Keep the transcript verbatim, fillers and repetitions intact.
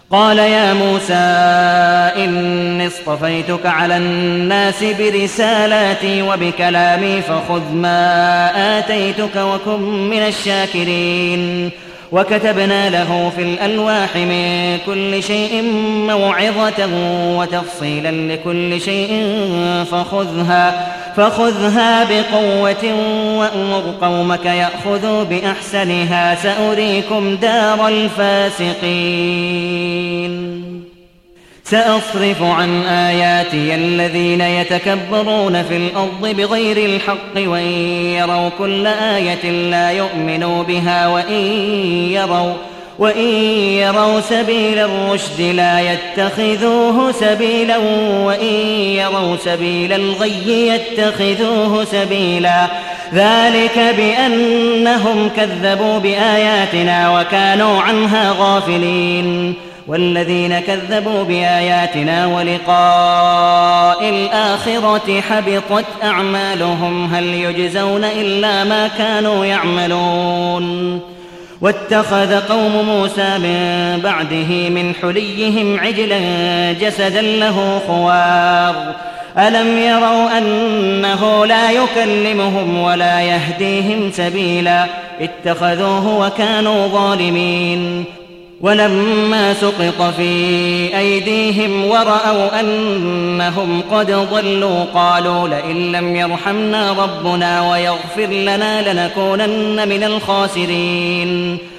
قال يا موسى إني اصطفيتك على الناس برسالاتي وبكلامي فخذ ما آتيتك وكن من الشاكرين. وكتبنا له في الألواح من كل شيء موعظة وتفصيلا لكل شيء فخذها, فخذها بقوة وأمر قومك يأخذوا بأحسنها سأريكم دار الفاسقين. سأصرف عن آياتي الذين يتكبرون في الأرض بغير الحق وإن يروا كل آية لا يؤمنوا بها وإن يروا, وإن يروا سبيل الرشد لا يتخذوه سبيلا وإن يروا سبيل الغي يتخذوه سبيلا. ذلك بأنهم كذبوا بآياتنا وكانوا عنها غافلين. والذين كذبوا بآياتنا ولقاء الآخرة حبطت أعمالهم هل يجزون إلا ما كانوا يعملون. واتخذ قوم موسى من بعده من حليهم عجلا جسدا له خوار ألم يروا أنه لا يكلمهم ولا يهديهم سبيلا اتخذوه وكانوا ظالمين. ولما سقط في أيديهم ورأوا أنهم قد ضلوا قالوا لئن لم يرحمنا ربنا ويغفر لنا لنكونن من الخاسرين.